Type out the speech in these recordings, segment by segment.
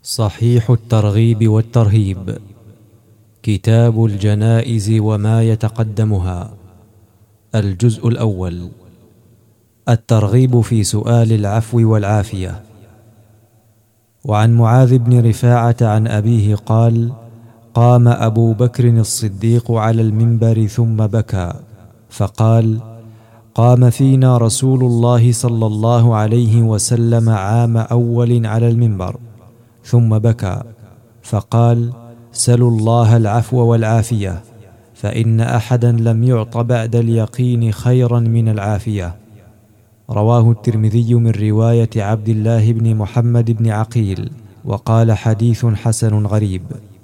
صحيح الترغيب والترهيب، كتاب الجنائز وما يتقدمها. الجزء الأول: الترغيب في سؤال العفو والعافية. وعن معاذ بن رفاعة عن أبيه قال: قام أبو بكر الصديق على المنبر ثم بكى، فقال: قام فينا رسول الله صلى الله عليه وسلم عام أول على المنبر، ثم بكى فقال: سلوا الله العفو والعافية، فإن أحدا لم يعط بعد اليقين خيرا من العافية. رواه الترمذي من رواية عبد الله بن محمد بن عقيل، وقال: حديث حسن غريب.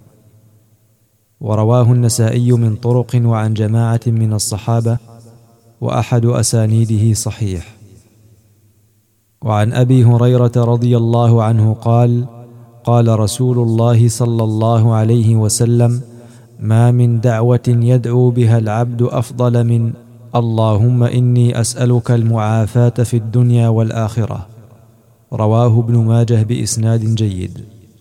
ورواه النسائي من طرق وعن جماعة من الصحابة، وأحد أسانيده صحيح. وعن أبي هريرة رضي الله عنه قال: قال رسول الله صلى الله عليه وسلم: ما من دعوة يدعو بها العبد أفضل من اللهم إني أسألك المعافاة في الدنيا والآخرة. رواه ابن ماجه بإسناد جيد.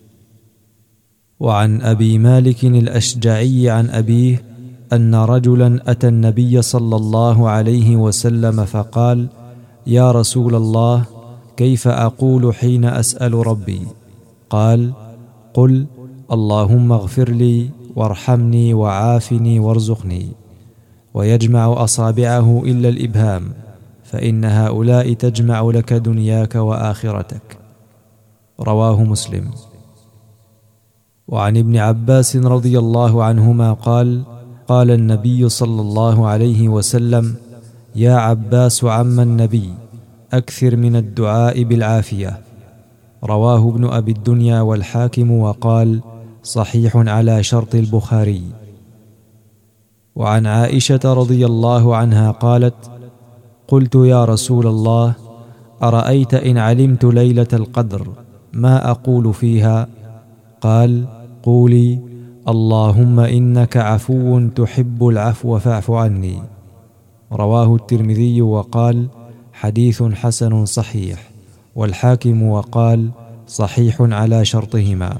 وعن أبي مالك الأشجعي عن أبيه أن رجلا أتى النبي صلى الله عليه وسلم فقال: يا رسول الله، كيف أقول حين أسأل ربي؟ قال: قل اللهم اغفر لي وارحمني وعافني وارزقني، ويجمع أصابعه إلا الإبهام، فإن هؤلاء تجمع لك دنياك وآخرتك. رواه مسلم. وعن ابن عباس رضي الله عنهما قال: قال النبي صلى الله عليه وسلم: يا عباس عم النبي، أكثر من الدعاء بالعافية. رواه ابن أبي الدنيا والحاكم، وقال: صحيح على شرط البخاري. وعن عائشة رضي الله عنها قالت: قلت يا رسول الله، أرأيت إن علمت ليلة القدر ما أقول فيها؟ قال: قولي اللهم إنك عفو تحب العفو فاعف عني. رواه الترمذي وقال: حديث حسن صحيح، والحاكم وقال: صحيح على شرطهما.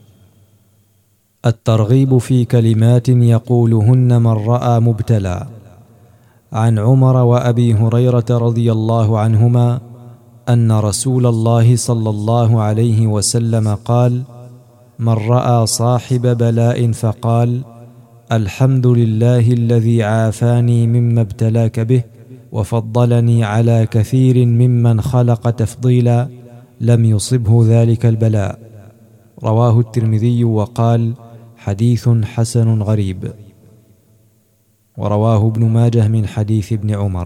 الترغيب في كلمات يقولهن من رأى مبتلى. عن عمر وأبي هريرة رضي الله عنهما أن رسول الله صلى الله عليه وسلم قال: من رأى صاحب بلاء فقال: الحمد لله الذي عافاني مما ابتلاك به وفضلني على كثير ممن خلق تفضيلا، لم يصبه ذلك البلاء. رواه الترمذي وقال: حديث حسن غريب. ورواه ابن ماجه من حديث ابن عمر.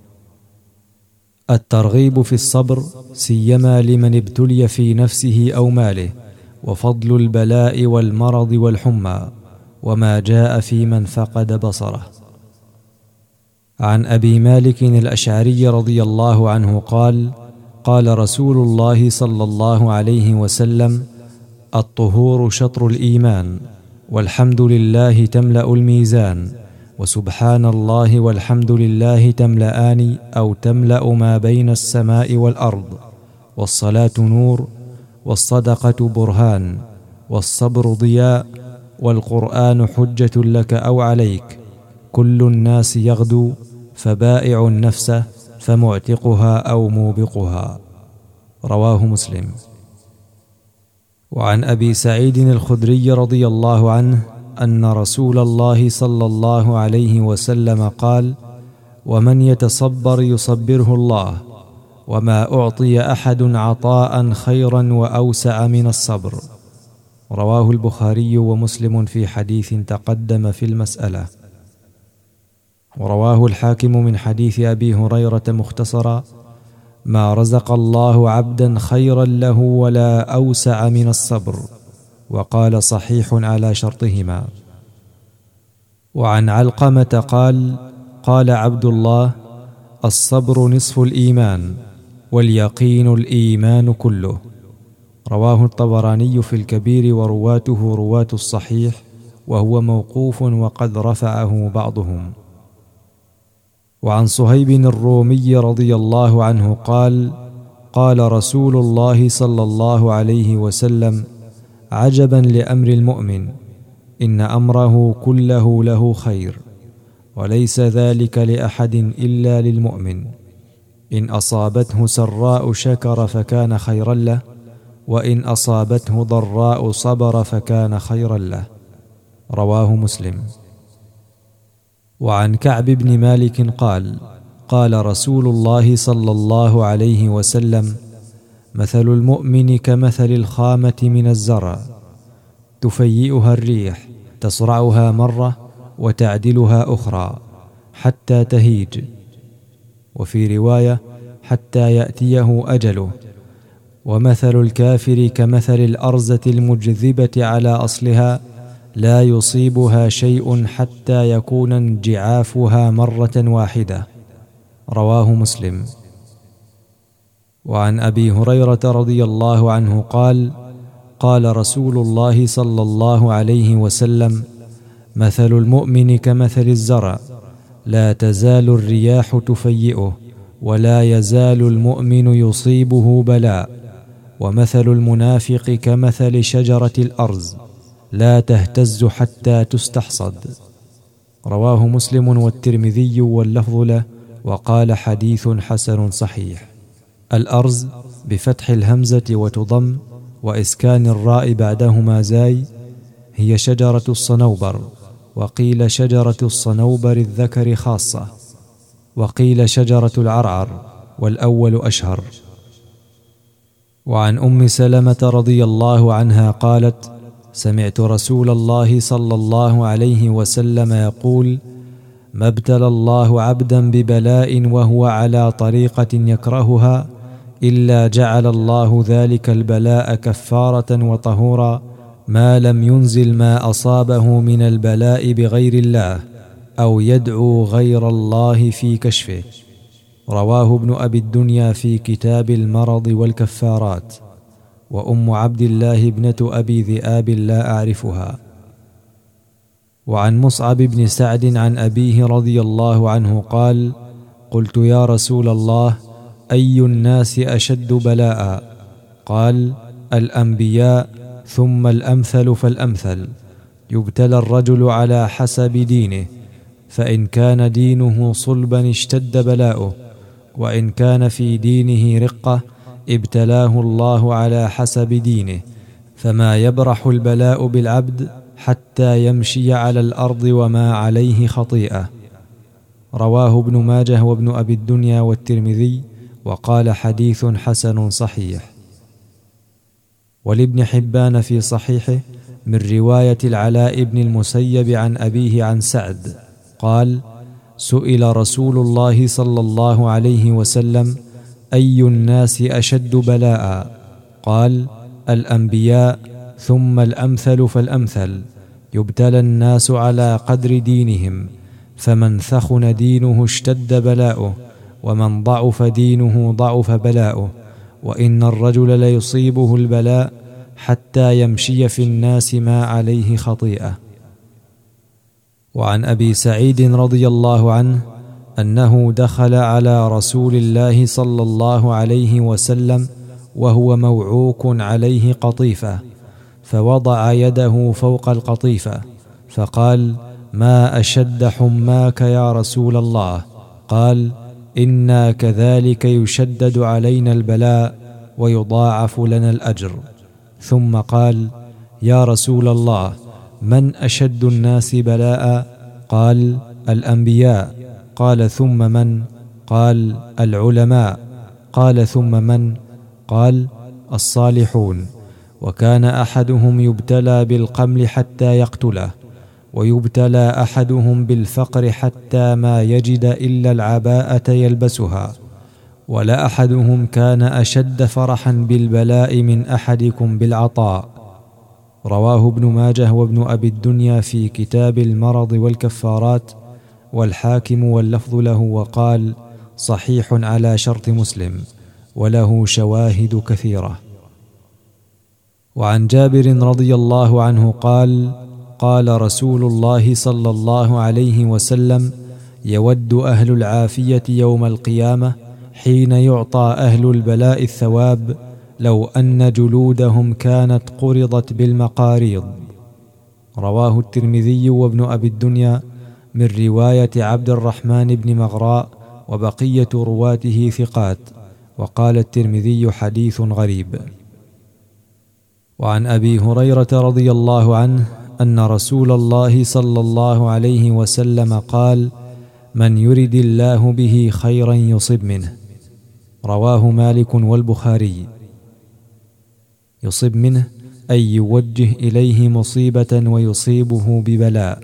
الترغيب في الصبر، سيما لمن ابتلي في نفسه أو ماله، وفضل البلاء والمرض والحمى، وما جاء في من فقد بصره. عن أبي مالك الأشعري رضي الله عنه قال: قال رسول الله صلى الله عليه وسلم: الطهور شطر الإيمان، والحمد لله تملأ الميزان، وسبحان الله والحمد لله تملأان أو تملأ ما بين السماء والأرض، والصلاة نور، والصدقة برهان، والصبر ضياء، والقرآن حجة لك أو عليك، كل الناس يغدو، فبائع النفس فمعتقها أو موبقها. رواه مسلم. وعن أبي سعيد الخدري رضي الله عنه أن رسول الله صلى الله عليه وسلم قال: ومن يتصبر يصبره الله، وما أعطي أحد عطاء خيرا وأوسع من الصبر. رواه البخاري ومسلم في حديث تقدم في المسألة. ورواه الحاكم من حديث أبي هريرة مختصرا: ما رزق الله عبدا خيرا له ولا أوسع من الصبر. وقال: صحيح على شرطهما. وعن علقمة قال: قال عبد الله: الصبر نصف الإيمان، واليقين الإيمان كله. رواه الطبراني في الكبير، ورواته رواة الصحيح، وهو موقوف وقد رفعه بعضهم. وعن صهيب الرومي رضي الله عنه قال: قال رسول الله صلى الله عليه وسلم: عجبا لأمر المؤمن، إن أمره كله له خير، وليس ذلك لأحد إلا للمؤمن. إن أصابته سراء شكر فكان خيرا له، وإن أصابته ضراء صبر فكان خيرا له. رواه مسلم. وعن كعب بن مالك قال: قال رسول الله صلى الله عليه وسلم: مثل المؤمن كمثل الخامة من الزرع، تفيئها الريح، تصرعها مرة وتعدلها أخرى حتى تهيج، وفي رواية: حتى يأتيه أجله. ومثل الكافر كمثل الأرزة المجذبة على أصلها، لا يصيبها شيء حتى يكون انجعافها مرة واحدة. رواه مسلم. وعن أبي هريرة رضي الله عنه قال: قال رسول الله صلى الله عليه وسلم: مثل المؤمن كمثل الزرع، لا تزال الرياح تفيئه، ولا يزال المؤمن يصيبه بلاء. ومثل المنافق كمثل شجرة الأرز، لا تهتز حتى تستحصد. رواه مسلم والترمذي واللفظ له، وقال: حديث حسن صحيح. الأرز بفتح الهمزة وتضم وإسكان الراء بعدهما زاي، هي شجرة الصنوبر، وقيل شجرة الصنوبر الذكر خاصة، وقيل شجرة العرعر، والأول أشهر. وعن أم سلمة رضي الله عنها قالت: سمعت رسول الله صلى الله عليه وسلم يقول: ما ابتلى الله عبدا ببلاء وهو على طريقة يكرهها، إلا جعل الله ذلك البلاء كفارة وطهورا، ما لم ينزل ما أصابه من البلاء بغير الله، أو يدعو غير الله في كشفه. رواه ابن أبي الدنيا في كتاب المرض والكفارات. وأم عبد الله ابنة أبي ذئاب لا أعرفها. وعن مصعب بن سعد عن أبيه رضي الله عنه قال: قلت يا رسول الله، أي الناس أشد بلاء؟ قال: الأنبياء، ثم الأمثل فالأمثل. يبتلى الرجل على حسب دينه، فإن كان دينه صلبا اشتد بلاؤه، وإن كان في دينه رقة ابتلاه الله على حسب دينه، فما يبرح البلاء بالعبد حتى يمشي على الأرض وما عليه خطيئة. رواه ابن ماجه وابن أبي الدنيا والترمذي، وقال: حديث حسن صحيح. ولابن حبان في صحيحه من رواية العلاء بن المسيب عن أبيه عن سعد قال: سئل رسول الله صلى الله عليه وسلم: أي الناس أشد بلاء؟ قال: الأنبياء، ثم الأمثل فالأمثل. يبتلى الناس على قدر دينهم، فمن ثخن دينه اشتد بلاؤه، ومن ضعف دينه ضعف بلاؤه، وإن الرجل ليصيبه البلاء حتى يمشي في الناس ما عليه خطيئة. وعن أبي سعيد رضي الله عنه أنه دخل على رسول الله صلى الله عليه وسلم وهو موعوك عليه قطيفة، فوضع يده فوق القطيفة فقال: ما أشد حماك يا رسول الله؟ قال: إنا كذلك يشدد علينا البلاء ويضاعف لنا الأجر. ثم قال: يا رسول الله، من أشد الناس بلاء؟ قال: الأنبياء. قال: ثم من؟ قال: العلماء. قال: ثم من؟ قال: الصالحون. وكان أحدهم يبتلى بالقمل حتى يقتله، ويبتلى أحدهم بالفقر حتى ما يجد إلا العباءة يلبسها، ولا أحدهم كان أشد فرحا بالبلاء من أحدكم بالعطاء. رواه ابن ماجه وابن أبي الدنيا في كتاب المرض والكفارات، والحاكم واللفظ له، وقال: صحيح على شرط مسلم، وله شواهد كثيرة. وعن جابر رضي الله عنه قال: قال رسول الله صلى الله عليه وسلم: يود أهل العافية يوم القيامة حين يعطى أهل البلاء الثواب لو أن جلودهم كانت قرضت بالمقاريض. رواه الترمذي وابن أبي الدنيا من رواية عبد الرحمن بن مغراء، وبقية رواته ثقات. وقال الترمذي حديث غريب. وعن أبي هريرة رضي الله عنه أن رسول الله صلى الله عليه وسلم قال: من يرد الله به خيرا يصب منه. رواه مالك والبخاري. يصب منه أي يوجه إليه مصيبة ويصيبه ببلاء.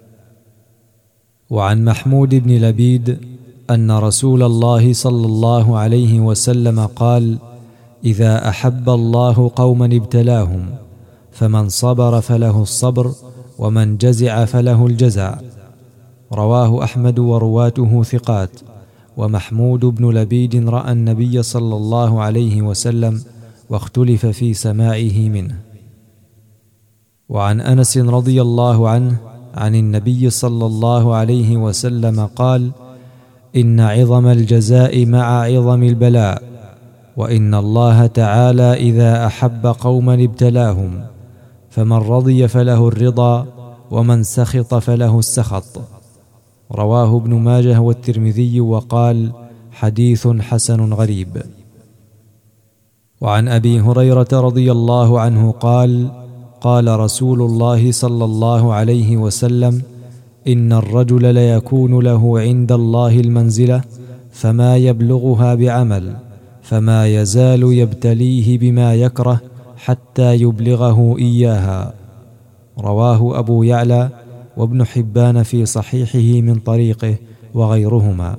وعن محمود بن لبيد أن رسول الله صلى الله عليه وسلم قال: إذا أحب الله قوما ابتلاهم، فمن صبر فله الصبر، ومن جزع فله الجزع. رواه أحمد ورواته ثقات. ومحمود بن لبيد رأى النبي صلى الله عليه وسلم، واختلف في سماعه منه. وعن أنس رضي الله عنه عن النبي صلى الله عليه وسلم قال: إن عظم الجزاء مع عظم البلاء، وإن الله تعالى إذا أحب قوما ابتلاهم، فمن رضي فله الرضا، ومن سخط فله السخط. رواه ابن ماجه والترمذي وقال: حديث حسن غريب. وعن أبي هريرة رضي الله عنه قال: قال رسول الله صلى الله عليه وسلم: إن الرجل ليكون له عند الله المنزلة، فما يبلغها بعمل، فما يزال يبتليه بما يكره حتى يبلغه إياها. رواه أبو يعلى وابن حبان في صحيحه من طريقه وغيرهما.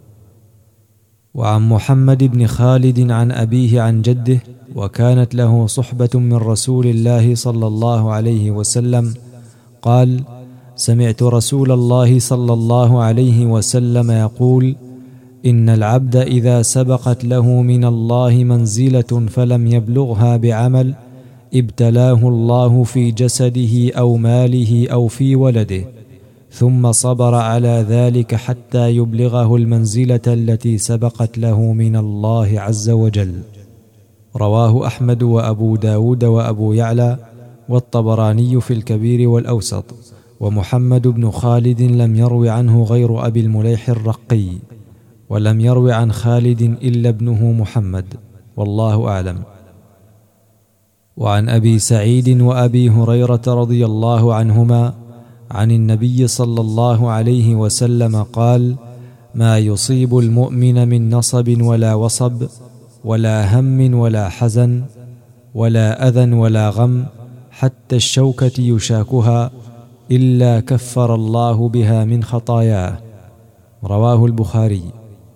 وعن محمد بن خالد عن أبيه عن جده، وكانت له صحبة من رسول الله صلى الله عليه وسلم، قال: سمعت رسول الله صلى الله عليه وسلم يقول: إن العبد إذا سبقت له من الله منزلة فلم يبلغها بعمل، ابتلاه الله في جسده أو ماله أو في ولده، ثم صبر على ذلك حتى يبلغه المنزلة التي سبقت له من الله عز وجل. رواه أحمد وأبو داود وأبو يعلى والطبراني في الكبير والأوسط. ومحمد بن خالد لم يروي عنه غير أبي المليح الرقي، ولم يروي عن خالد إلا ابنه محمد، والله أعلم. وعن أبي سعيد وأبي هريرة رضي الله عنهما عن النبي صلى الله عليه وسلم قال: ما يصيب المؤمن من نصب ولا وصب، ولا هم ولا حزن، ولا أذى ولا غم، حتى الشوكة يشاكها، إلا كفر الله بها من خطاياه. رواه البخاري.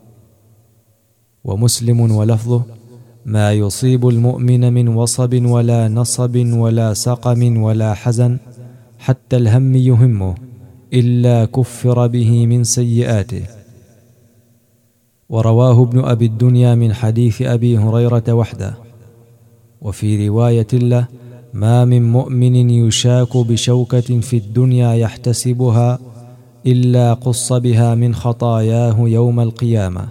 ومسلم ولفظه: ما يصيب المؤمن من وصب ولا نصب ولا سقم ولا حزن، حتى الهم يهمه، إلا كفر به من سيئاته. ورواه ابن أبي الدنيا من حديث أبي هريرة وحده. وفي رواية له: ما من مؤمن يشاك بشوكة في الدنيا يحتسبها، إلا قص بها من خطاياه يوم القيامة.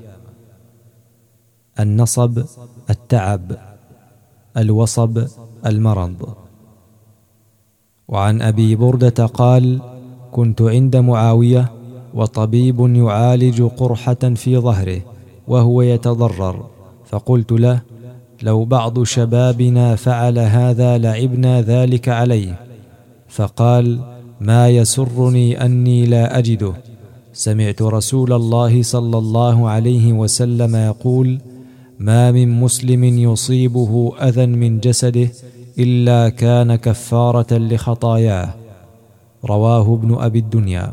النصب التعب، الوصب المرض. وعن أبي بردة قال: كنت عند معاوية، وطبيب يعالج قرحة في ظهره وهو يتضرر، فقلت له: لو بعض شبابنا فعل هذا لعبنا ذلك عليه. فقال: ما يسرني أني لا أجده. سمعت رسول الله صلى الله عليه وسلم يقول: ما من مسلم يصيبه أذى من جسده إلا كان كفارة لخطاياه. رواه ابن أبي الدنيا.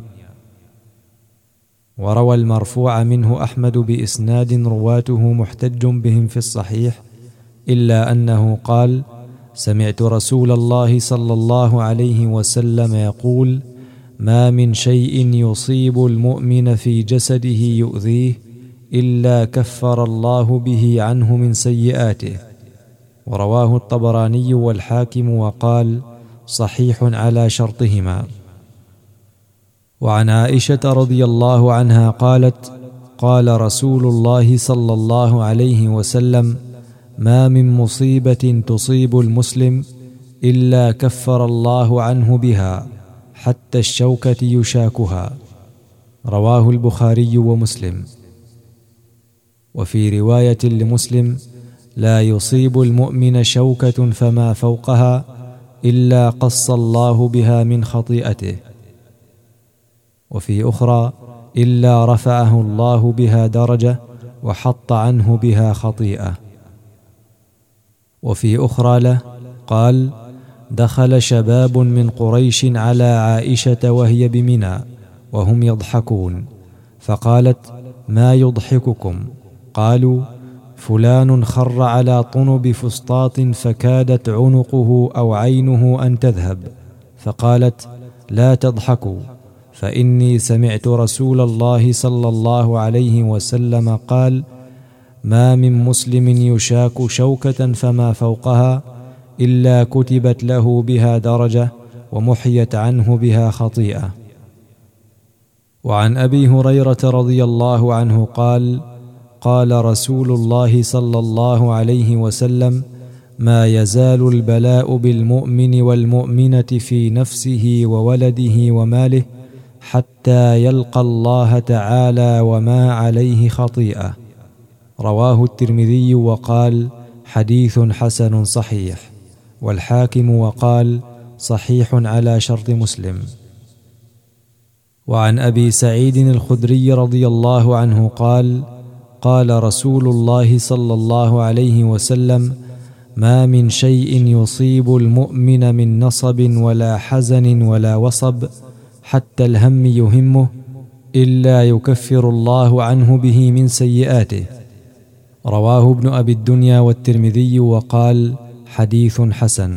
وروى المرفوع منه أحمد بإسناد رواته محتج بهم في الصحيح، إلا أنه قال: سمعت رسول الله صلى الله عليه وسلم يقول: ما من شيء يصيب المؤمن في جسده يؤذيه إلا كفر الله به عنه من سيئاته. ورواه الطبراني والحاكم وقال: صحيح على شرطهما. وعن عائشة رضي الله عنها قالت: قال رسول الله صلى الله عليه وسلم: ما من مصيبة تصيب المسلم إلا كفر الله عنه بها حتى الشوكة يشاكها. رواه البخاري ومسلم. وفي رواية لمسلم: لا يصيب المؤمن شوكة فما فوقها إلا قص الله بها من خطيئته. وفي أخرى: إلا رفعه الله بها درجة وحط عنه بها خطيئة. وفي أخرى له قال: دخل شباب من قريش على عائشة وهي بمنى وهم يضحكون، فقالت: ما يضحككم؟ قالوا: فلان خر على طنب فسطاط فكادت عنقه أو عينه أن تذهب، فقالت: لا تضحكوا، فإني سمعت رسول الله صلى الله عليه وسلم قال: ما من مسلم يشاك شوكة فما فوقها إلا كتبت له بها درجة ومحيت عنه بها خطيئة. وعن أبي هريرة رضي الله عنه قال: قال رسول الله صلى الله عليه وسلم: ما يزال البلاء بالمؤمن والمؤمنة في نفسه وولده وماله حتى يلقى الله تعالى وما عليه خطيئة. رواه الترمذي وقال: حديث حسن صحيح، والحاكم وقال: صحيح على شرط مسلم. وعن أبي سعيد الخدري رضي الله عنه قال: قال رسول الله صلى الله عليه وسلم: ما من شيء يصيب المؤمن من نصب ولا حزن ولا وصب حتى الهم يهمه إلا يكفر الله عنه به من سيئاته. رواه ابن أبي الدنيا والترمذي وقال: حديث حسن.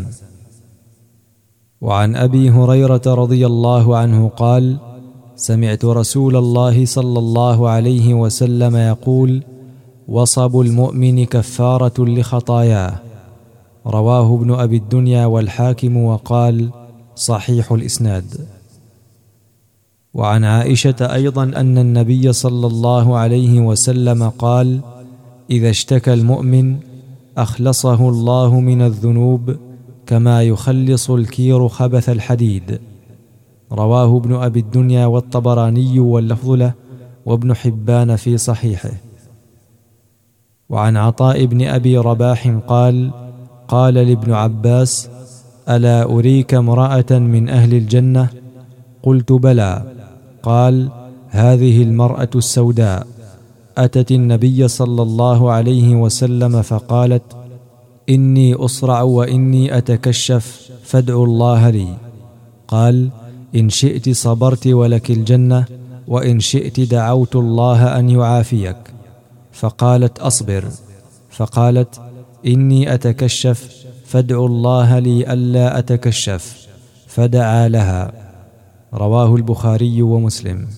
وعن أبي هريرة رضي الله عنه قال: سمعت رسول الله صلى الله عليه وسلم يقول: وصب المؤمن كفارة لخطاياه. رواه ابن أبي الدنيا والحاكم وقال: صحيح الإسناد. وعن عائشة أيضا أن النبي صلى الله عليه وسلم قال: إذا اشتكى المؤمن أخلصه الله من الذنوب كما يخلص الكير خبث الحديد. رواه ابن أبي الدنيا والطبراني واللفظ له، وابن حبان في صحيحه. وعن عطاء بن أبي رباح قال: قال لابن عباس: ألا أريك امرأة من أهل الجنة؟ قلت: بلى. قال: هذه المرأة السوداء أتت النبي صلى الله عليه وسلم فقالت: إني أصرع وإني أتكشف فادعوا الله لي. قال: إن شئت صبرت ولك الجنة، وإن شئت دعوت الله أن يعافيك. فقالت: أصبر. فقالت: إني أتكشف فادعوا الله لي ألا أتكشف، فدعا لها. رواه البخاري ومسلم.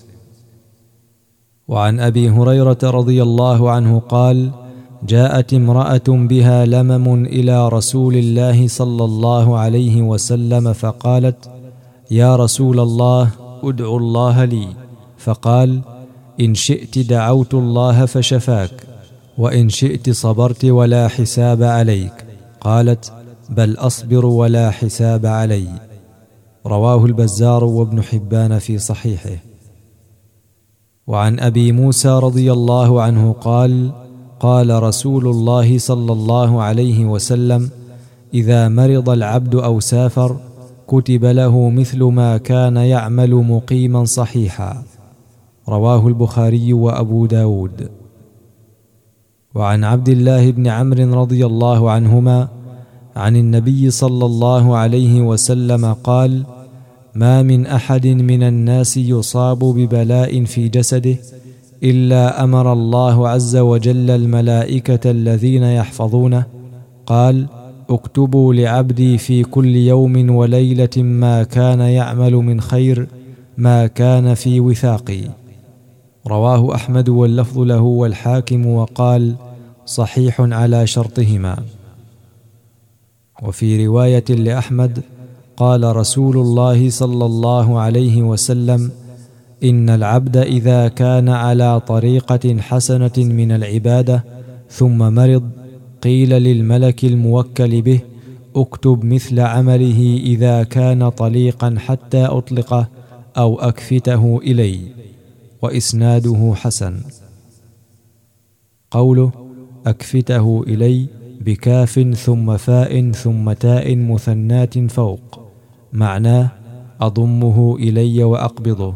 وعن أبي هريرة رضي الله عنه قال: جاءت امرأة بها لمم إلى رسول الله صلى الله عليه وسلم فقالت: يا رسول الله، ادعو الله لي. فقال: إن شئت دعوت الله فشفاك، وإن شئت صبرت ولا حساب عليك. قالت: بل أصبر ولا حساب علي. رواه البزار وابن حبان في صحيحه. وعن أبي موسى رضي الله عنه قال: قال رسول الله صلى الله عليه وسلم: إذا مرض العبد أو سافر كتب له مثل ما كان يعمل مقيما صحيحا. رواه البخاري وأبو داود. وعن عبد الله بن عمرو رضي الله عنهما عن النبي صلى الله عليه وسلم قال: ما من أحد من الناس يصاب ببلاء في جسده إلا أمر الله عز وجل الملائكة الذين يحفظونه قال: اكتبوا لعبدي في كل يوم وليلة ما كان يعمل من خير ما كان في وثاقي. رواه أحمد واللفظ له والحاكم وقال: صحيح على شرطهما. وفي رواية لأحمد قال رسول الله صلى الله عليه وسلم: إن العبد إذا كان على طريقة حسنة من العبادة ثم مرض قيل للملك الموكل به: اكتب مثل عمله إذا كان طليقا حتى أطلقه أو أكفته إلي. وإسناده حسن. قوله أكفته إلي بكاف ثم فاء ثم تاء مثنات فوق، معناه أضمه إلي وأقبضه.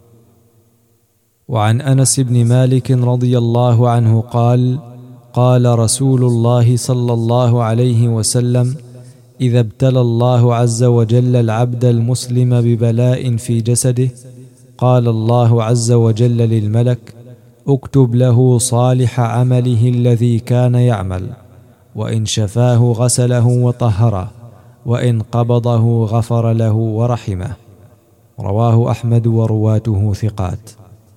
وعن أنس بن مالك رضي الله عنه قال: قال رسول الله صلى الله عليه وسلم: إذا ابتلى الله عز وجل العبد المسلم ببلاء في جسده، قال الله عز وجل للملك: اكتب له صالح عمله الذي كان يعمل، وإن شفاه غسله وطهره، وإن قبضه غفر له ورحمه. رواه أحمد ورواته ثقات.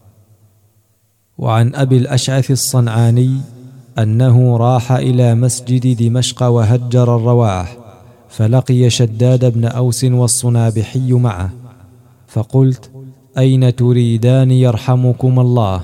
وعن أبي الأشعث الصنعاني أنه راح إلى مسجد دمشق وهجر الرواح، فلقي شداد بن أوس والصنابحي معه، فقلت: أين تريدان يرحمكم الله؟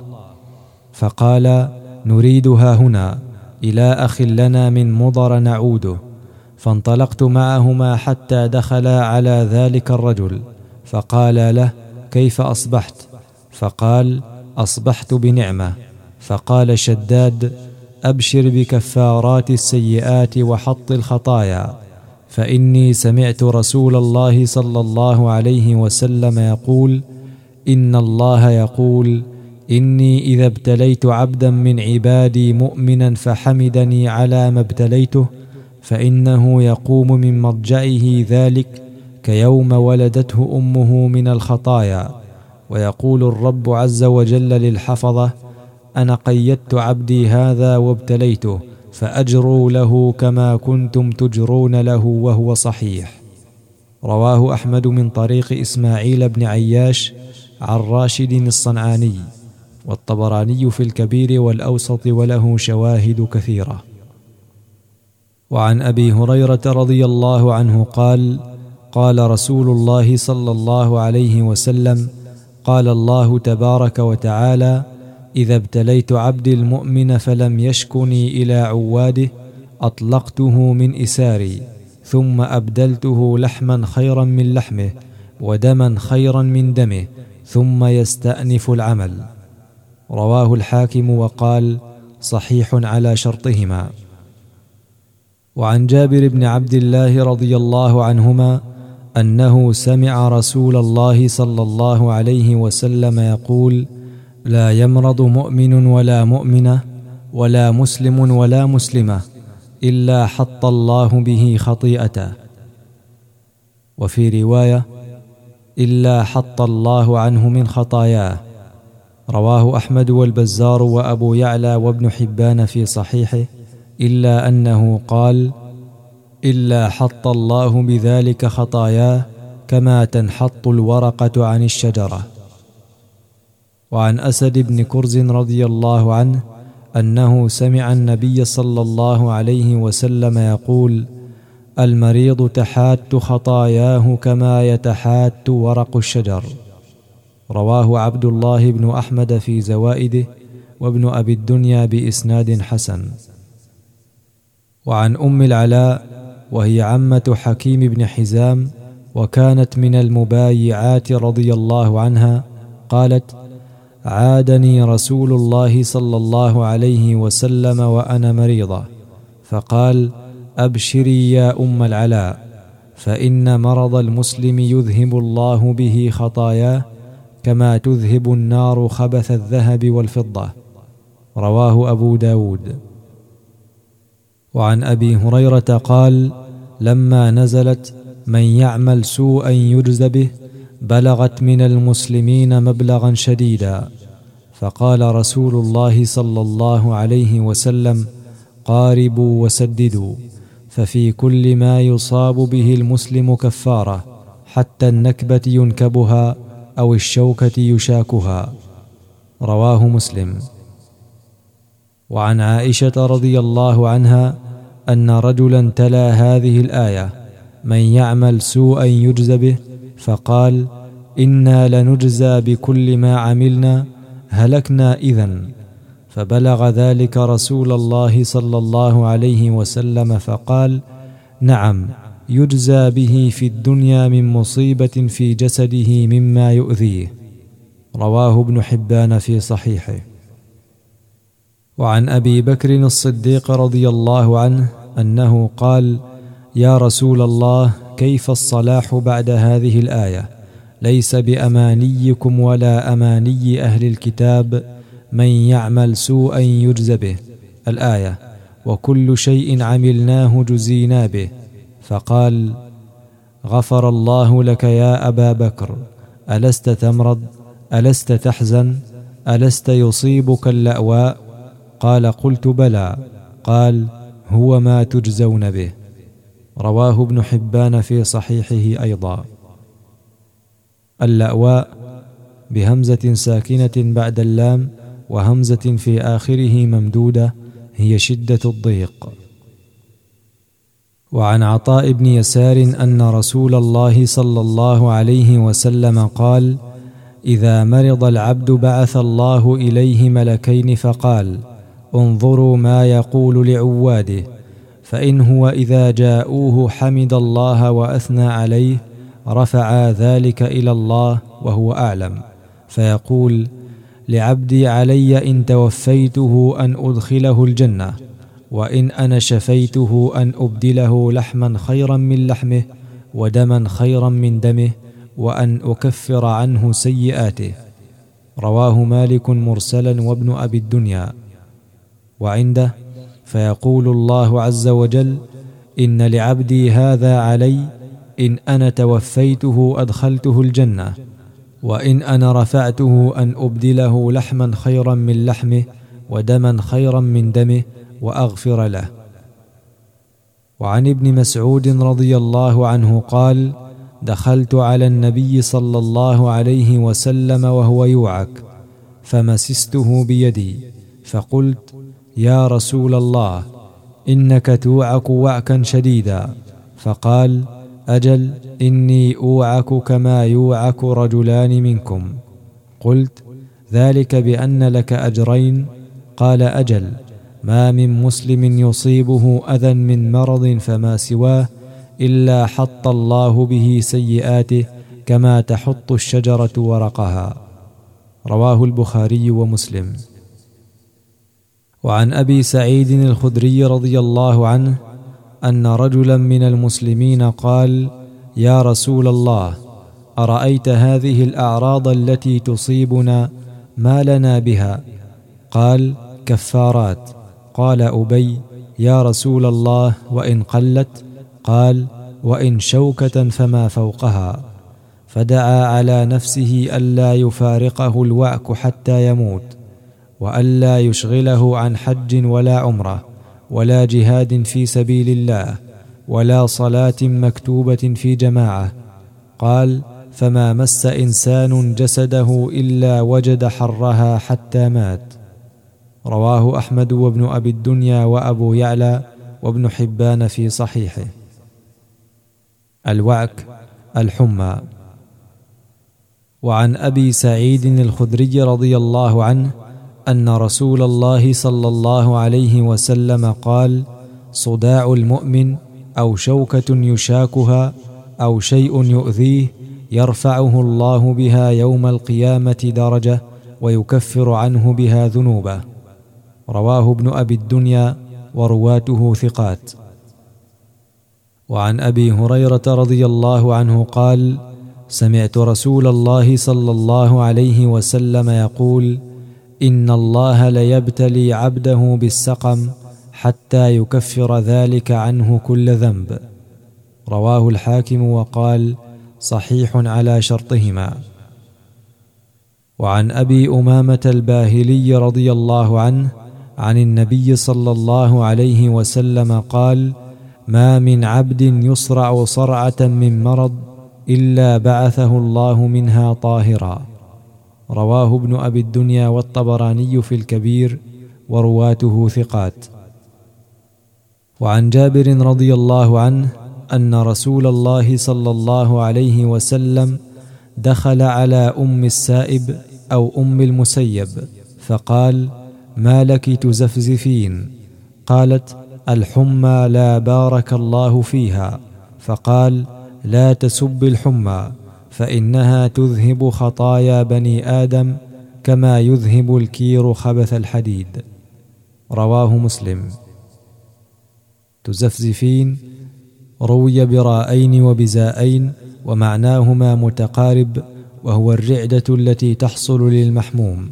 فقال: نريدها هنا، إلى أخ لنا من مضر نعوده. فانطلقت معهما حتى دخلا على ذلك الرجل، فقال له: كيف أصبحت؟ فقال: أصبحت بنعمة. فقال شداد: أبشر بكفارات السيئات وحط الخطايا، فإني سمعت رسول الله صلى الله عليه وسلم يقول: إن الله يقول: إني إذا ابتليت عبدا من عبادي مؤمنا فحمدني على ما ابتليته، فإنه يقوم من مضجعه ذلك كيوم ولدته أمه من الخطايا، ويقول الرب عز وجل للحفظة: أنا قيدت عبدي هذا وابتليته، فأجروا له كما كنتم تجرون له، وهو صحيح. رواه أحمد من طريق إسماعيل بن عياش عن راشد الصنعاني، والطبراني في الكبير والأوسط، وله شواهد كثيرة. وعن أبي هريرة رضي الله عنه قال: قال رسول الله صلى الله عليه وسلم: قال الله تبارك وتعالى: إذا ابتليت عبدي المؤمن فلم يشكني إلى عواده، أطلقته من إساري، ثم أبدلته لحما خيرا من لحمه، ودما خيرا من دمه، ثم يستأنف العمل. رواه الحاكم وقال: صحيح على شرطهما. وعن جابر بن عبد الله رضي الله عنهما أنه سمع رسول الله صلى الله عليه وسلم يقول: لا يمرض مؤمن ولا مؤمنة ولا مسلم ولا مسلمة إلا حط الله به خطيئته، وفي رواية: إلا حط الله عنه من خطاياه. رواه أحمد والبزار وأبو يعلى وابن حبان في صحيحه، إلا أنه قال: إلا حط الله بذلك خطاياه كما تنحط الورقة عن الشجرة. وعن أسد بن كرز رضي الله عنه أنه سمع النبي صلى الله عليه وسلم يقول: المريض تحات خطاياه كما يتحات ورق الشجر. رواه عبد الله بن أحمد في زوائده، وابن أبي الدنيا بإسناد حسن. وعن أم العلاء وهي عمة حكيم بن حزام، وكانت من المبايعات رضي الله عنها، قالت: عادني رسول الله صلى الله عليه وسلم وأنا مريضة، فقال: أبشري يا أم العلاء، فإن مرض المسلم يذهب الله به خطاياه كما تذهب النار خبث الذهب والفضة. رواه أبو داود. وعن أبي هريرة قال: لما نزلت من يعمل سوءا يجز به، بلغت من المسلمين مبلغا شديدا، فقال رسول الله صلى الله عليه وسلم: قاربوا وسددوا، ففي كل ما يصاب به المسلم كفارة، حتى النكبة ينكبها أو الشوكة يشاكها. رواه مسلم. وعن عائشة رضي الله عنها أن رجلا تلا هذه الآية: من يعمل سوءا يجز به، فقال: إنا لنجزى بكل ما عملنا، هلكنا إذن. فبلغ ذلك رسول الله صلى الله عليه وسلم فقال: نعم، يجزى به في الدنيا من مصيبة في جسده مما يؤذيه. رواه ابن حبان في صحيحه. وعن أبي بكر الصديق رضي الله عنه أنه قال: يا رسول الله، كيف الصلاح بعد هذه الآية؟ ليس بأمانيكم ولا أماني أهل الكتاب، من يعمل سوءا يجز به. الآية: وكل شيء عملناه جزينا به. فقال: غفر الله لك يا أبا بكر، ألست تمرض؟ ألست تحزن؟ ألست يصيبك اللأواء؟ قال: قلت بلى. قال: هو ما تجزون به. رواه ابن حبان في صحيحه أيضا. اللأواء بهمزة ساكنة بعد اللام وهمزة في آخره ممدودة، هي شدة الضيق. وعن عطاء بن يسار أن رسول الله صلى الله عليه وسلم قال: إذا مرض العبد بعث الله إليه ملكين فقال: انظروا ما يقول لعواده، فإن هو إذا جاءوه حمد الله وأثنى عليه رفع ذلك إلى الله وهو أعلم، فيقول: لعبدي علي إن توفيته أن أدخله الجنة، وإن أنا شفيته أن أبدله لحما خيرا من لحمه ودما خيرا من دمه، وأن أكفر عنه سيئاته. رواه مالك مرسلا وابن أبي الدنيا. وعنده: فيقول الله عز وجل: إن لعبدي هذا علي، إن أنا توفيته أدخلته الجنة، وإن أنا رفعته أن أبدله لحما خيرا من لحمه ودما خيرا من دمه وأغفر له. وعن ابن مسعود رضي الله عنه قال: دخلت على النبي صلى الله عليه وسلم وهو يوعك، فمسسته بيدي فقلت: يا رسول الله، إنك توعك وعكا شديدا. فقال: أجل، إني أوعك كما يوعك رجلان منكم. قلت: ذلك بأن لك أجرين؟ قال: أجل، ما من مسلم يصيبه أذى من مرض فما سواه إلا حط الله به سيئاته كما تحط الشجرة ورقها. رواه البخاري ومسلم. وعن أبي سعيد الخدري رضي الله عنه أن رجلا من المسلمين قال: يا رسول الله، أرأيت هذه الأعراض التي تصيبنا ما لنا بها؟ قال: كفارات. قال أبي: يا رسول الله، وإن قلت؟ قال: وإن شوكة فما فوقها. فدعا على نفسه ألا يفارقه الوعك حتى يموت، وألا يشغله عن حج ولا عمرة ولا جهاد في سبيل الله ولا صلاة مكتوبة في جماعة. قال: فما مس إنسان جسده إلا وجد حرها حتى مات. رواه أحمد وابن أبي الدنيا وأبو يعلى وابن حبان في صحيحه. الوعك الحمى. وعن أبي سعيد الخدري رضي الله عنه أن رسول الله صلى الله عليه وسلم قال: صداع المؤمن أو شوكة يشاكها أو شيء يؤذيه يرفعه الله بها يوم القيامة درجة ويكفر عنه بها ذنوبه. رواه ابن أبي الدنيا ورواته ثقات. وعن أبي هريرة رضي الله عنه قال: سمعت رسول الله صلى الله عليه وسلم يقول: إن الله ليبتلي عبده بالسقم حتى يكفر ذلك عنه كل ذنب. رواه الحاكم وقال: صحيح على شرطهما. وعن أبي أمامة الباهلي رضي الله عنه عن النبي صلى الله عليه وسلم قال: ما من عبد يصرع صرعة من مرض إلا بعثه الله منها طاهرا. رواه ابن أبي الدنيا والطبراني في الكبير ورواته ثقات. وعن جابر رضي الله عنه أن رسول الله صلى الله عليه وسلم دخل على أم السائب أو أم المسيب فقال: ما لك تزفزفين؟ قالت: الحمى لا بارك الله فيها. فقال: لا تسب الحمى، فإنها تذهب خطايا بني آدم كما يذهب الكير خبث الحديد. رواه مسلم. تزفزفين روي برائين وبزائين، ومعناهما متقارب، وهو الرعدة التي تحصل للمحموم.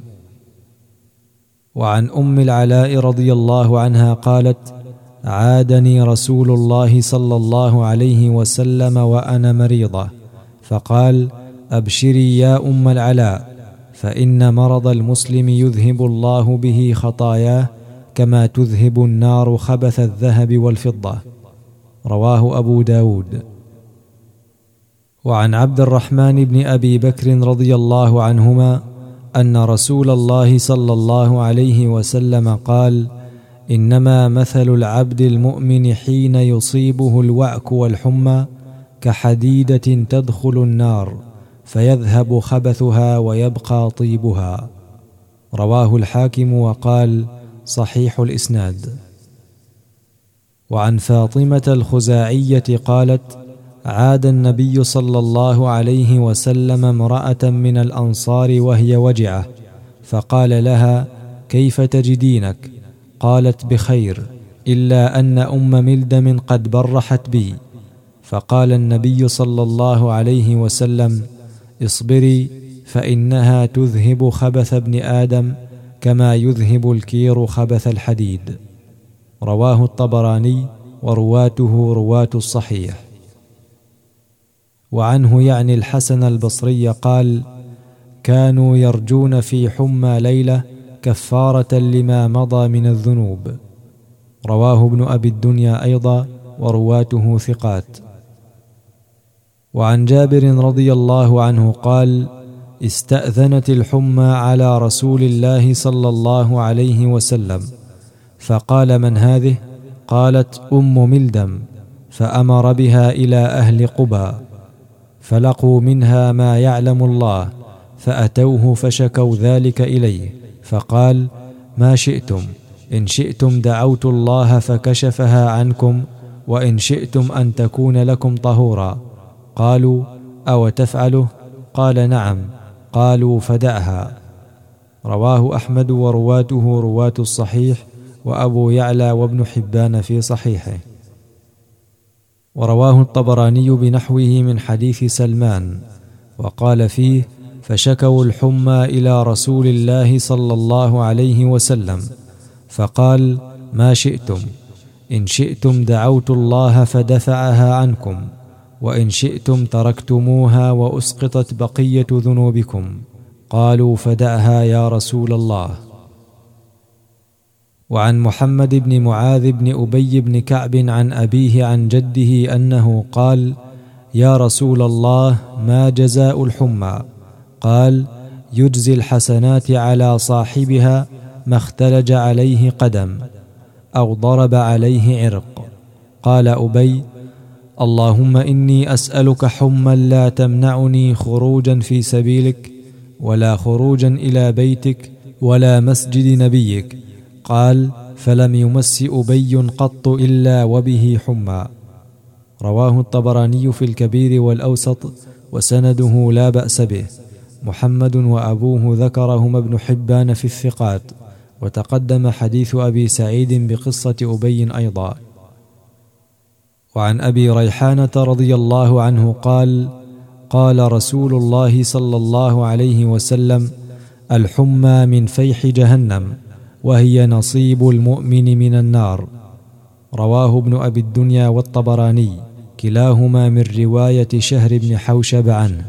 وعن أم العلاء رضي الله عنها قالت: عادني رسول الله صلى الله عليه وسلم وأنا مريضة، فقال: أبشري يا أم العلاء، فإن مرض المسلم يذهب الله به خطاياه كما تذهب النار خبث الذهب والفضة. رواه أبو داود. وعن عبد الرحمن بن أبي بكر رضي الله عنهما أن رسول الله صلى الله عليه وسلم قال: إنما مثل العبد المؤمن حين يصيبه الوعك والحمى كحديدة تدخل النار فيذهب خبثها ويبقى طيبها. رواه الحاكم وقال: صحيح الإسناد. وعن فاطمة الخزاعية قالت: عاد النبي صلى الله عليه وسلم امرأة من الأنصار وهي وجعة، فقال لها: كيف تجدينك؟ قالت: بخير، إلا أن أم ملدم قد برحت بي. فقال النبي صلى الله عليه وسلم: اصبري، فإنها تذهب خبث ابن آدم كما يذهب الكير خبث الحديد. رواه الطبراني، ورواته رواة الصحيح. وعنه يعني الحسن البصري قال: كانوا يرجون في حمى ليلة كفارة لما مضى من الذنوب. رواه ابن أبي الدنيا أيضا، ورواته ثقات. وعن جابر رضي الله عنه قال: استأذنت الحمى على رسول الله صلى الله عليه وسلم، فقال: من هذه؟ قالت: أم ملدم، فأمر بها إلى أهل قبى، فلقوا منها ما يعلم الله، فأتوه فشكوا ذلك إليه، فقال: ما شئتم، إن شئتم دعوت الله فكشفها عنكم، وإن شئتم أن تكون لكم طهورا. قالوا: أو تفعله؟ قال: نعم. قالوا: فدعها. رواه أحمد، ورواته رواة الصحيح، وأبو يعلى وابن حبان في صحيحه. ورواه الطبراني بنحوه من حديث سلمان، وقال فيه: فشكوا الحمى إلى رسول الله صلى الله عليه وسلم، فقال: ما شئتم، إن شئتم دعوت الله فدفعها عنكم، وإن شئتم تركتموها وأسقطت بقية ذنوبكم. قالوا: فدعها يا رسول الله. وعن محمد بن معاذ بن أبي بن كعب عن أبيه عن جده أنه قال: يا رسول الله، ما جزاء الحمى؟ قال: يجزي الحسنات على صاحبها ما اختلج عليه قدم أو ضرب عليه عرق. قال أبي: اللهم إني أسألك حمى لا تمنعني خروجا في سبيلك، ولا خروجا إلى بيتك، ولا مسجد نبيك. قال: فلم يمس أبي قط إلا وبه حمى. رواه الطبراني في الكبير والأوسط، وسنده لا بأس به. محمد وأبوه ذكرهما ابن حبان في الثقات، وتقدم حديث أبي سعيد بقصة أبي أيضا. وعن أبي ريحانة رضي الله عنه قال: قال رسول الله صلى الله عليه وسلم: الحمى من فيح جهنم، وهي نصيب المؤمن من النار. رواه ابن أبي الدنيا والطبراني، كلاهما من رواية شهر بن حوشب عنه.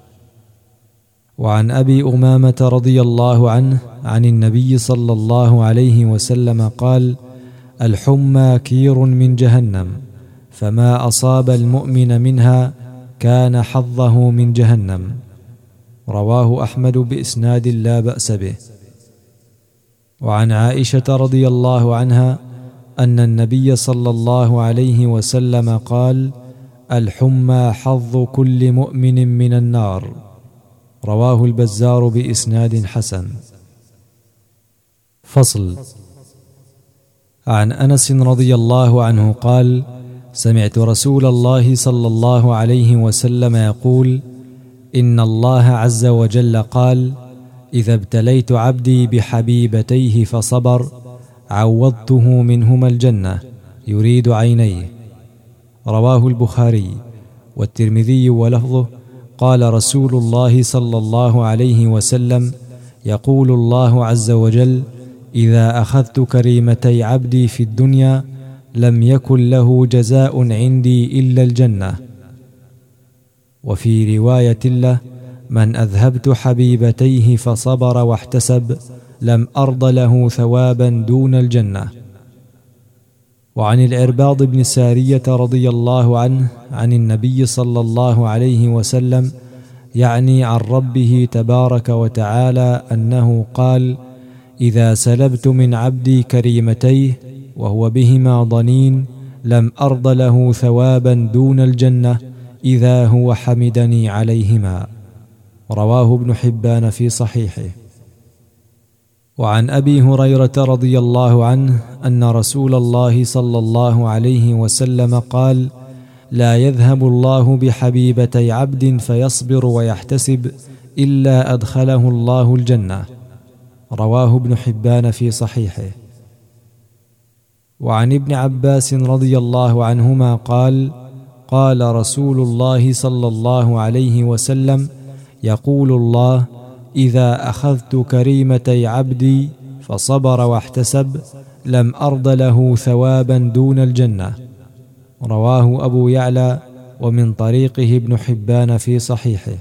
وعن أبي أمامة رضي الله عنه عن النبي صلى الله عليه وسلم قال: الحمى كير من جهنم، فما أصاب المؤمن منها كان حظه من جهنم. رواه أحمد بإسناد لا بأس به. وعن عائشة رضي الله عنها أن النبي صلى الله عليه وسلم قال: الحمى حظ كل مؤمن من النار. رواه البزار بإسناد حسن. فصل. عن أنس رضي الله عنه قال: سمعت رسول الله صلى الله عليه وسلم يقول: إن الله عز وجل قال: إذا ابتليت عبدي بحبيبتيه فصبر عوضته منهما الجنة، يريد عينيه. رواه البخاري والترمذي ولفظه: قال رسول الله صلى الله عليه وسلم: يقول الله عز وجل: إذا أخذت كريمتي عبدي في الدنيا لم يكن له جزاء عندي إلا الجنة. وفي رواية له: من أذهبت حبيبتيه فصبر واحتسب لم أرض له ثوابا دون الجنة. وعن العرباض بن سارية رضي الله عنه عن النبي صلى الله عليه وسلم، يعني عن ربه تبارك وتعالى، أنه قال: إذا سلبت من عبدي كريمتيه وهو بهما ضنين لم أرض له ثوابا دون الجنة إذا هو حمدني عليهما. رواه ابن حبان في صحيحه. وعن أبي هريرة رضي الله عنه أن رسول الله صلى الله عليه وسلم قال: لا يذهب الله بحبيبتي عبد فيصبر ويحتسب إلا أدخله الله الجنة. رواه ابن حبان في صحيحه. وعن ابن عباس رضي الله عنهما قال: قال رسول الله صلى الله عليه وسلم: يقول الله: إذا أخذت كريمتي عبدي فصبر واحتسب لم أرض له ثوابا دون الجنة. رواه أبو يعلى ومن طريقه ابن حبان في صحيحه.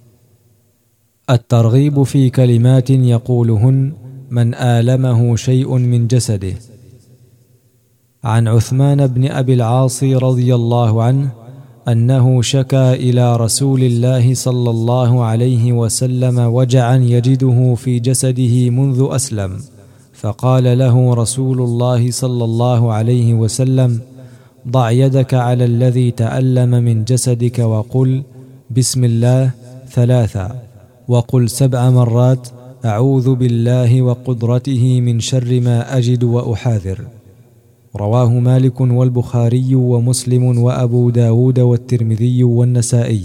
الترغيب في كلمات يقولهن من آلمه شيء من جسده. عن عثمان بن أبي العاص رضي الله عنه أنه شكى إلى رسول الله صلى الله عليه وسلم وجعا يجده في جسده منذ أسلم، فقال له رسول الله صلى الله عليه وسلم: ضع يدك على الذي تألم من جسدك وقل بسم الله 3، وقل 7 مرات أعوذ بالله وقدرته من شر ما أجد وأحاذر. رواه مالك والبخاري ومسلم وأبو داود والترمذي والنسائي.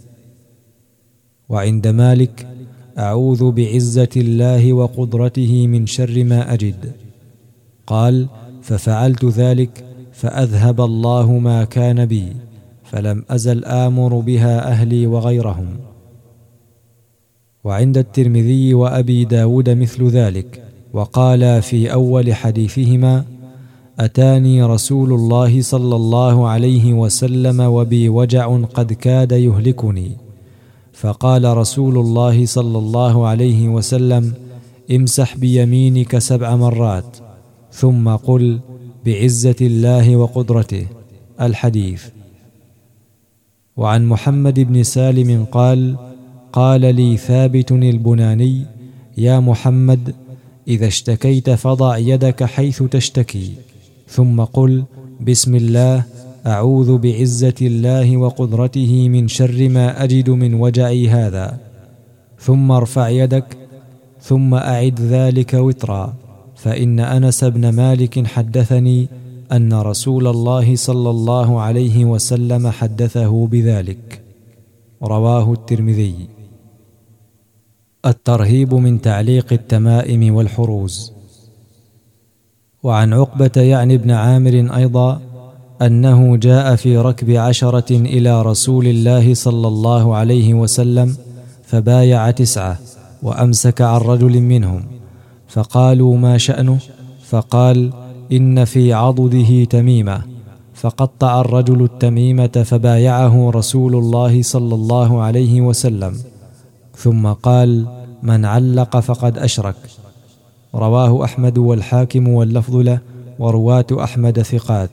وعند مالك: أعوذ بعزة الله وقدرته من شر ما أجد. قال: ففعلت ذلك فأذهب الله ما كان بي، فلم أزل آمر بها أهلي وغيرهم. وعند الترمذي وأبي داود مثل ذلك، وقال في أول حديثهما: أتاني رسول الله صلى الله عليه وسلم وبي وجع قد كاد يهلكني، فقال رسول الله صلى الله عليه وسلم: امسح بيمينك 7 مرات ثم قل بعزة الله وقدرته. الحديث. وعن محمد بن سالم قال: قال لي ثابت البناني: يا محمد، إذا اشتكيت فضع يدك حيث تشتكي، ثم قل بسم الله أعوذ بعزة الله وقدرته من شر ما أجد من وجعي هذا، ثم ارفع يدك، ثم أعد ذلك وترا، فإن أنس بن مالك حدثني أن رسول الله صلى الله عليه وسلم حدثه بذلك. رواه الترمذي. الترهيب من تعليق التمائم والحروز. وعن عقبة يعني بن عامر أيضا أنه جاء في ركب 10 إلى رسول الله صلى الله عليه وسلم، فبايع 9 وأمسك عن رجل منهم، فقالوا: ما شأنه؟ فقال: إن في عضده تميمة. فقطع الرجل التميمة فبايعه رسول الله صلى الله عليه وسلم، ثم قال: من علق فقد أشرك. رواه أحمد والحاكم واللفظ له، ورواة أحمد ثقات.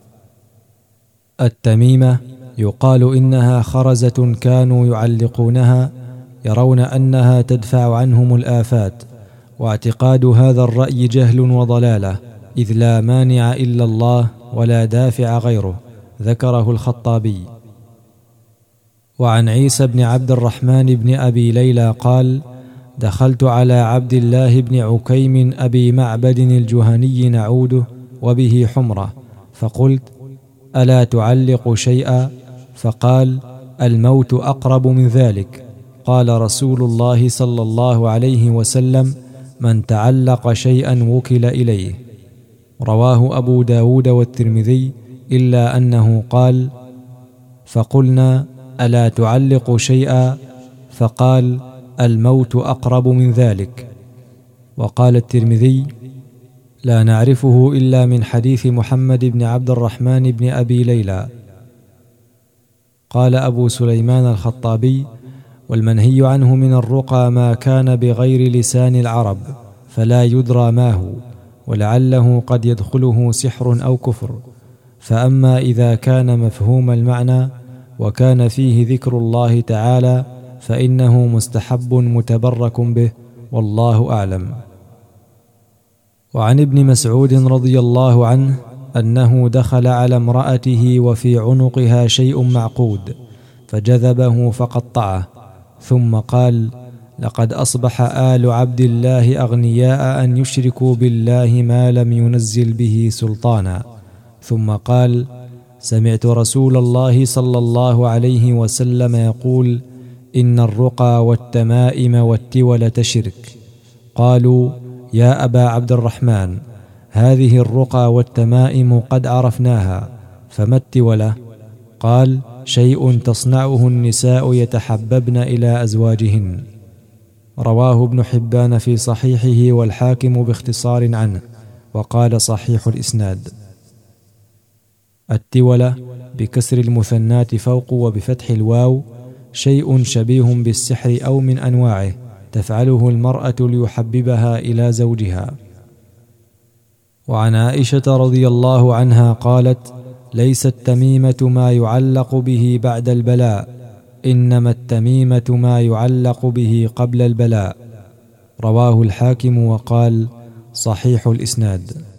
التميمة يقال إنها خرزة كانوا يعلقونها، يرون أنها تدفع عنهم الآفات، واعتقاد هذا الرأي جهل وضلالة، إذ لا مانع إلا الله ولا دافع غيره. ذكره الخطابي. وعن عيسى بن عبد الرحمن بن أبي ليلى قال: دخلت على عبد الله بن عكيم أبي معبد الجهني نعوده وبه حمرة، فقلت: ألا تعلق شيئا؟ فقال: الموت أقرب من ذلك. قال رسول الله صلى الله عليه وسلم: من تعلق شيئا وكل إليه. رواه أبو داود والترمذي، إلا أنه قال: فقلنا: ألا تعلق شيئا؟ فقال: الموت أقرب من ذلك. وقال الترمذي: لا نعرفه إلا من حديث محمد بن عبد الرحمن بن أبي ليلى. قال أبو سليمان الخطابي: والمنهي عنه من الرقى ما كان بغير لسان العرب، فلا يدرى ما هو، ولعله قد يدخله سحر أو كفر. فأما إذا كان مفهوم المعنى وكان فيه ذكر الله تعالى فإنه مستحب متبرك به، والله أعلم. وعن ابن مسعود رضي الله عنه أنه دخل على امرأته وفي عنقها شيء معقود، فجذبه فقطعه، ثم قال: لقد أصبح آل عبد الله أغنياء أن يشركوا بالله ما لم ينزل به سلطانا. ثم قال: سمعت رسول الله صلى الله عليه وسلم يقول: إن الرقى والتمائم والتولة شرك. قالوا: يا أبا عبد الرحمن، هذه الرقى والتمائم قد عرفناها، فما التولة؟ قال: شيء تصنعه النساء يتحببن إلى أزواجهن. رواه ابن حبان في صحيحه والحاكم باختصار عنه، وقال صحيح الإسناد. التولة بكسر المثنات فوق وبفتح الواو شيء شبيه بالسحر أو من أنواعه تفعله المرأة ليحببها إلى زوجها. وعن عائشة رضي الله عنها قالت: ليس التميمة ما يعلق به بعد البلاء، إنما التميمة ما يعلق به قبل البلاء. رواه الحاكم وقال صحيح الإسناد.